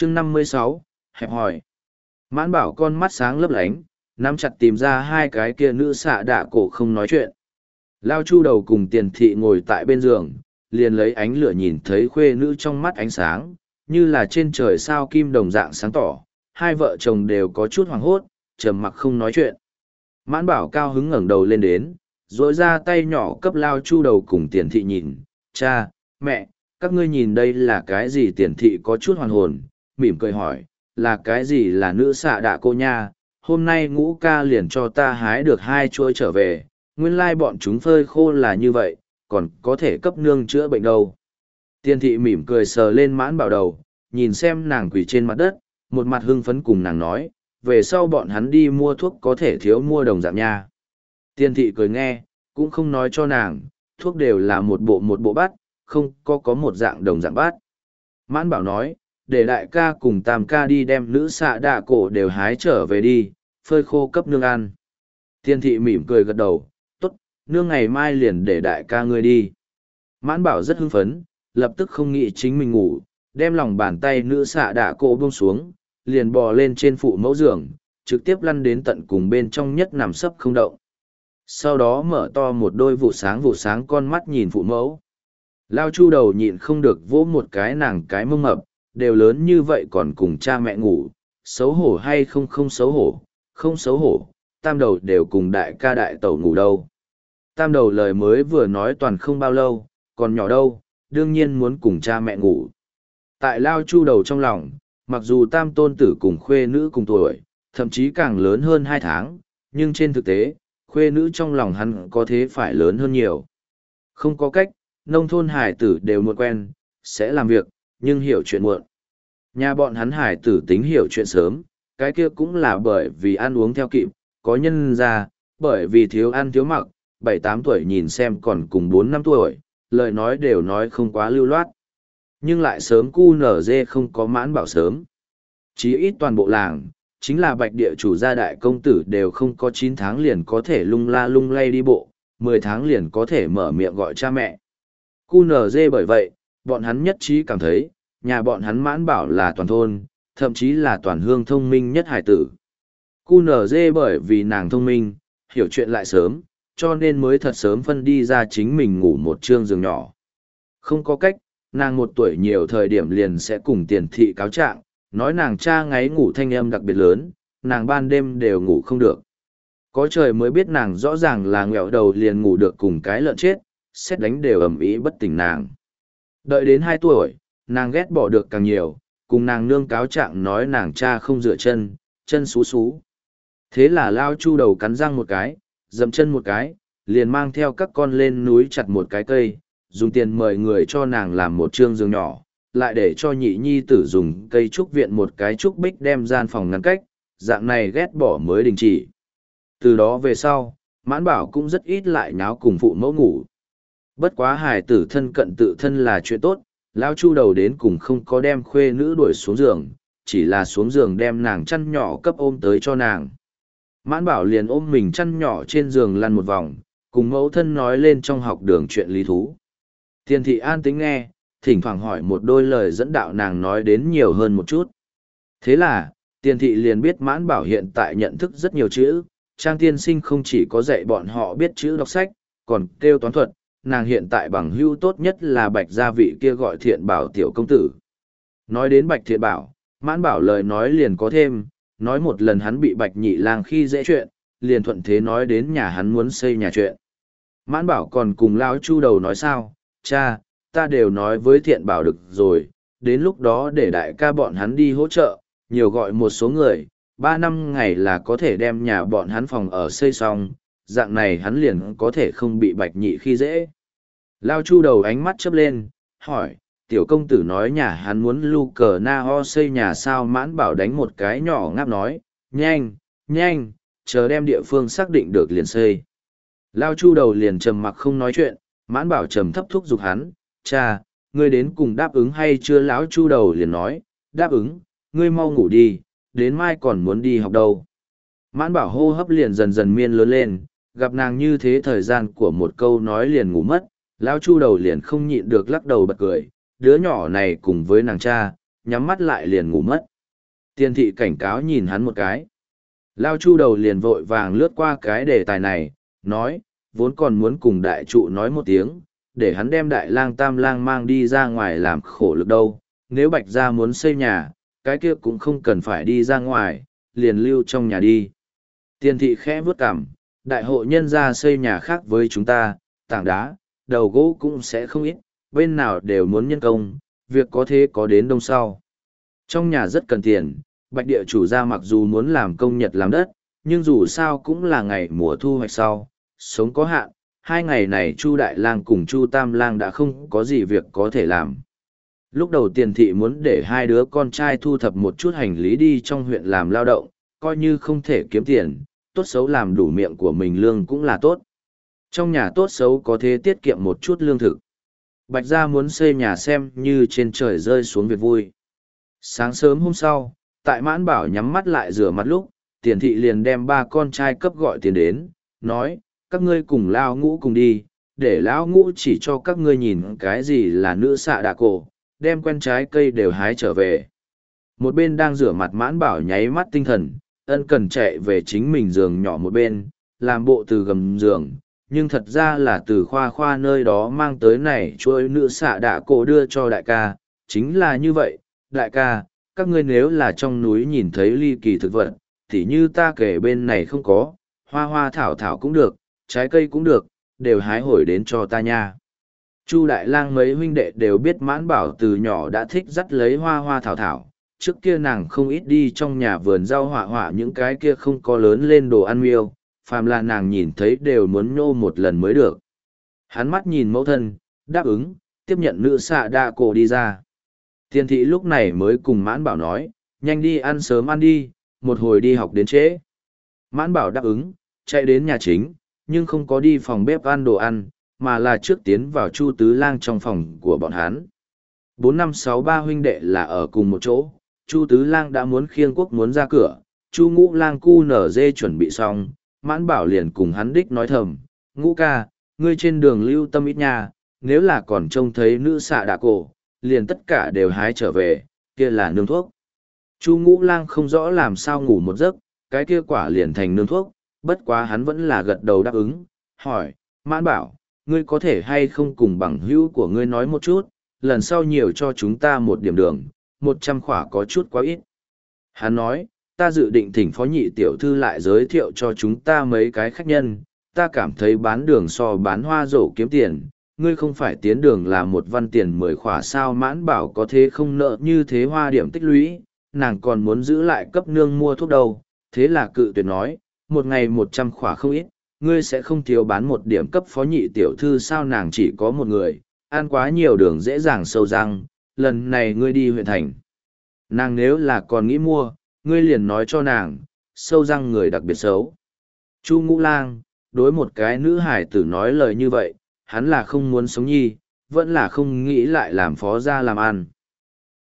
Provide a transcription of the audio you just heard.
chương 56, hẹp hòi. Mãn bảo con mắt sáng lấp lánh, nắm chặt tìm ra hai cái kia nữ xạ đạ cổ không nói chuyện. Lao Chu đầu cùng Tiền thị ngồi tại bên giường, liền lấy ánh lửa nhìn thấy khuê nữ trong mắt ánh sáng, như là trên trời sao kim đồng dạng sáng tỏ. Hai vợ chồng đều có chút hoảng hốt, trầm mặc không nói chuyện. Mãn bảo cao hứng ngẩng đầu lên đến, rỗi ra tay nhỏ cấp Lao Chu đầu cùng Tiền thị nhìn. Cha, mẹ, các ngươi nhìn đây là cái gì? Tiền thị có chút hoàn hồn, mỉm cười hỏi, là cái gì? Là nữ xạ đạ cô nha. Hôm nay Ngũ ca liền cho ta hái được 2 chuỗi trở về, nguyên lai bọn chúng phơi khô là như vậy, còn có thể cấp nương chữa bệnh đâu. Tiền thị mỉm cười sờ lên Mãn bảo đầu, nhìn xem nàng quỳ trên mặt đất, một mặt hưng phấn cùng nàng nói, về sau bọn hắn đi mua thuốc có thể thiếu mua đồng dạng nha. Tiền thị cười nghe, cũng không nói cho nàng, thuốc đều là một bộ bát, không có một dạng đồng dạng bát. Mãn bảo nói, để đại ca cùng tam ca đi đem nữ xạ đạ cổ đều hái trở về đi, phơi khô cấp nương ăn. Tiền thị mỉm cười gật đầu, tốt, nương ngày mai liền để đại ca ngươi đi. Mãn bảo rất hưng phấn, lập tức không nghĩ chính mình ngủ, đem lòng bàn tay nữ xạ đạ cổ buông xuống, liền bò lên trên phụ mẫu giường, trực tiếp lăn đến tận cùng bên trong nhất nằm sấp không động. Sau đó mở to một đôi vụ sáng con mắt nhìn phụ mẫu. Lao Chu đầu nhịn không được vỗ một cái nàng cái mông mập, đều lớn như vậy còn cùng cha mẹ ngủ, xấu hổ hay không xấu hổ, không xấu hổ, tam đầu đều cùng đại ca đại tẩu ngủ đâu. Tam đầu lời mới vừa nói toàn không bao lâu, còn nhỏ đâu, đương nhiên muốn cùng cha mẹ ngủ. Tại Lao Chu đầu trong lòng, mặc dù tam tôn tử cùng khuê nữ cùng tuổi, thậm chí càng lớn hơn 2 tháng, nhưng trên thực tế, khuê nữ trong lòng hắn có thế phải lớn hơn nhiều. Không có cách, nông thôn hải tử đều muộn quen, sẽ làm việc, nhưng hiểu chuyện muộn. Nhà bọn hắn hải tử tính hiểu chuyện sớm, cái kia cũng là bởi vì ăn uống theo kịp, có nhân ra, bởi vì thiếu ăn thiếu mặc, 7-8 tuổi nhìn xem còn cùng 4-5 tuổi, lời nói đều nói không quá lưu loát. Nhưng lại sớm cu nở dê không có Mãn bảo sớm. Chí ít toàn bộ làng, chính là bạch địa chủ gia đại công tử đều không có 9 tháng liền có thể lung la lung lay đi bộ, 10 tháng liền có thể mở miệng gọi cha mẹ. Cu nở dê bởi vậy, bọn hắn nhất trí cảm thấy, nhà bọn hắn Mãn bảo là toàn thôn, thậm chí là toàn hương thông minh nhất hải tử. Cu nở dê bởi vì nàng thông minh, hiểu chuyện lại sớm, cho nên mới thật sớm phân đi ra chính mình ngủ một trương giường nhỏ. Không có cách, nàng 1 tuổi nhiều thời điểm liền sẽ cùng Tiền thị cáo trạng, nói nàng cha ngáy ngủ thanh âm đặc biệt lớn, nàng ban đêm đều ngủ không được. Có trời mới biết nàng rõ ràng là ngẹo đầu liền ngủ được cùng cái lợn chết, xét đánh đều ầm ĩ bất tỉnh nàng. Đợi đến 2 tuổi, nàng ghét bỏ được càng nhiều, cùng nàng nương cáo trạng nói nàng cha không dựa chân, chân xú xú. Thế là Lao Chu đầu cắn răng một cái, dậm chân một cái, liền mang theo các con lên núi chặt một cái cây, dùng tiền mời người cho nàng làm một trương giường nhỏ, lại để cho nhị nhi tử dùng cây trúc viện một cái trúc bích đem gian phòng ngăn cách, dạng này ghét bỏ mới đình chỉ. Từ đó về sau, Mãn bảo cũng rất ít lại nháo cùng phụ mẫu ngủ. Bất quá hài tử thân cận tự thân là chuyện tốt, Lao Chu đầu đến cùng không có đem khuê nữ đuổi xuống giường, chỉ là xuống giường đem nàng chăn nhỏ cấp ôm tới cho nàng. Mãn bảo liền ôm mình chăn nhỏ trên giường lăn một vòng, cùng mẫu thân nói lên trong học đường chuyện lý thú. Tiền thị an tính nghe, thỉnh thoảng hỏi một đôi lời dẫn đạo nàng nói đến nhiều hơn một chút. Thế là, Tiền thị liền biết Mãn bảo hiện tại nhận thức rất nhiều chữ, Trang tiên sinh không chỉ có dạy bọn họ biết chữ đọc sách, còn kêu toán thuật, nàng hiện tại bằng hữu tốt nhất là Bạch gia vị kia gọi Thiện Bảo tiểu công tử. Nói đến Bạch Thiện Bảo, Mãn bảo lời nói liền có thêm, nói một lần hắn bị Bạch Nhị Lang khi dễ chuyện, liền thuận thế nói đến nhà hắn muốn xây nhà chuyện. Mãn bảo còn cùng Lão Chu đầu nói sao, cha, ta đều nói với Thiện Bảo được rồi, đến lúc đó để đại ca bọn hắn đi hỗ trợ, nhiều gọi một số người, 3 năm ngày là có thể đem nhà bọn hắn phòng ở xây xong, dạng này hắn liền có thể không bị Bạch Nhị khi dễ. Lao Chu đầu ánh mắt chớp lên, hỏi, tiểu công tử nói nhà hắn muốn lu cờ na ho xây nhà sao? Mãn bảo đánh một cái nhỏ ngáp nói, nhanh, nhanh, chờ đem địa phương xác định được liền xây. Lao Chu đầu liền trầm mặc không nói chuyện, Mãn bảo trầm thấp thúc giục hắn, cha, ngươi đến cùng đáp ứng hay chưa? Lão Chu đầu liền nói, đáp ứng, ngươi mau ngủ đi, đến mai còn muốn đi học đâu. Mãn bảo hô hấp liền dần dần miên lớn lên, gặp nàng như thế thời gian của một câu nói liền ngủ mất, Lão Chu đầu liền không nhịn được lắc đầu bật cười, đứa nhỏ này cùng với nàng cha, nhắm mắt lại liền ngủ mất. Tiền thị cảnh cáo nhìn hắn một cái. Lao Chu đầu liền vội vàng lướt qua cái đề tài này, nói, vốn còn muốn cùng đại trụ nói một tiếng, để hắn đem đại lang tam lang mang đi ra ngoài làm khổ lực đâu. Nếu Bạch gia muốn xây nhà, cái kia cũng không cần phải đi ra ngoài, liền lưu trong nhà đi. Tiền thị khẽ vướt cằm, đại hộ nhân gia xây nhà khác với chúng ta, tảng đá, đầu gỗ cũng sẽ không ít, bên nào đều muốn nhân công, việc có thế có đến đông sau. Trong nhà rất cần tiền, Bạch địa chủ gia mặc dù muốn làm công nhật làm đất, nhưng dù sao cũng là ngày mùa thu hoạch sau, sống có hạn, 2 ngày này Chu Đại Lang cùng Chu Tam Lang đã không có gì việc có thể làm. Lúc đầu Tiền thị muốn để 2 đứa con trai thu thập một chút hành lý đi trong huyện làm lao động, coi như không thể kiếm tiền, tốt xấu làm đủ miệng của mình lương cũng là tốt. Trong nhà tốt xấu có thể tiết kiệm một chút lương thực. Bạch gia muốn xây nhà xem như trên trời rơi xuống việc vui. Sáng sớm hôm sau, tại Mãn Bảo nhắm mắt lại rửa mặt lúc, Tiền thị liền đem 3 con trai cấp gọi tiền đến, nói, các ngươi cùng Lao Ngũ cùng đi, để Lão Ngũ chỉ cho các ngươi nhìn cái gì là nữ xạ đà cổ, đem quen trái cây đều hái trở về. Một bên đang rửa mặt Mãn Bảo nháy mắt tinh thần, ân cần chạy về chính mình giường nhỏ một bên, làm bộ từ gầm giường, nhưng thật ra là từ khoa khoa nơi đó mang tới này chuỗi nữ xạ đạ cổ đưa cho đại ca, chính là như vậy, đại ca, các ngươi nếu là trong núi nhìn thấy ly kỳ thực vật, thì như ta kể bên này không có, hoa hoa thảo thảo cũng được, trái cây cũng được, đều hái hồi đến cho ta nha. Chu Đại Lang mấy huynh đệ đều biết Mãn Bảo từ nhỏ đã thích dắt lấy hoa hoa thảo thảo, trước kia nàng không ít đi trong nhà vườn rau họa họa những cái kia không có lớn lên đồ ăn miêu, phàm là nàng nhìn thấy đều muốn nhô một lần mới được. Hắn mắt nhìn mẫu thân, đáp ứng, tiếp nhận nữ xạ đa cổ đi ra. Tiền thị lúc này mới cùng Mãn Bảo nói, nhanh đi ăn sớm ăn đi, một hồi đi học đến trễ. Mãn Bảo đáp ứng, chạy đến nhà chính, nhưng không có đi phòng bếp ăn đồ ăn, mà là trước tiến vào Chu Tứ Lang trong phòng của bọn hắn. 4563 huynh đệ là ở cùng một chỗ, Chu Tứ Lang đã muốn khiêng quốc muốn ra cửa, Chu Ngũ Lang cu nở dê chuẩn bị xong, Mãn Bảo liền cùng hắn đích nói thầm, Ngũ ca, ngươi trên đường lưu tâm ít nha, nếu là còn trông thấy nữ xạ đạ cổ, liền tất cả đều hái trở về, kia là nương thuốc. Chu Ngũ Lang không rõ làm sao ngủ một giấc, cái kia quả liền thành nương thuốc, bất quá hắn vẫn là gật đầu đáp ứng, hỏi, Mãn Bảo, ngươi có thể hay không cùng bằng hữu của ngươi nói một chút, lần sau nhiều cho chúng ta một điểm đường, 100 khỏa có chút quá ít. Hắn nói, ta dự định thỉnh phó nhị tiểu thư lại giới thiệu cho chúng ta mấy cái khách nhân, ta cảm thấy bán đường so bán hoa rổ kiếm tiền, ngươi không phải tiến đường là 1 văn tiền 10 khỏa sao. Mãn Bảo có thế không nợ như thế hoa điểm tích lũy, nàng còn muốn giữ lại cấp nương mua thuốc đâu, thế là cự tuyệt nói, một ngày 100 khỏa không ít, ngươi sẽ không thiếu bán một điểm cấp phó nhị tiểu thư sao. Nàng chỉ có một người, ăn quá nhiều đường dễ dàng sâu răng, lần này ngươi đi huyện thành. Nàng nếu là còn nghĩ mua, ngươi liền nói cho nàng, sâu răng người đặc biệt xấu. Chu Ngũ Lang, đối một cái nữ hải tử nói lời như vậy, hắn là không muốn sống nhi, vẫn là không nghĩ lại làm phó gia làm ăn.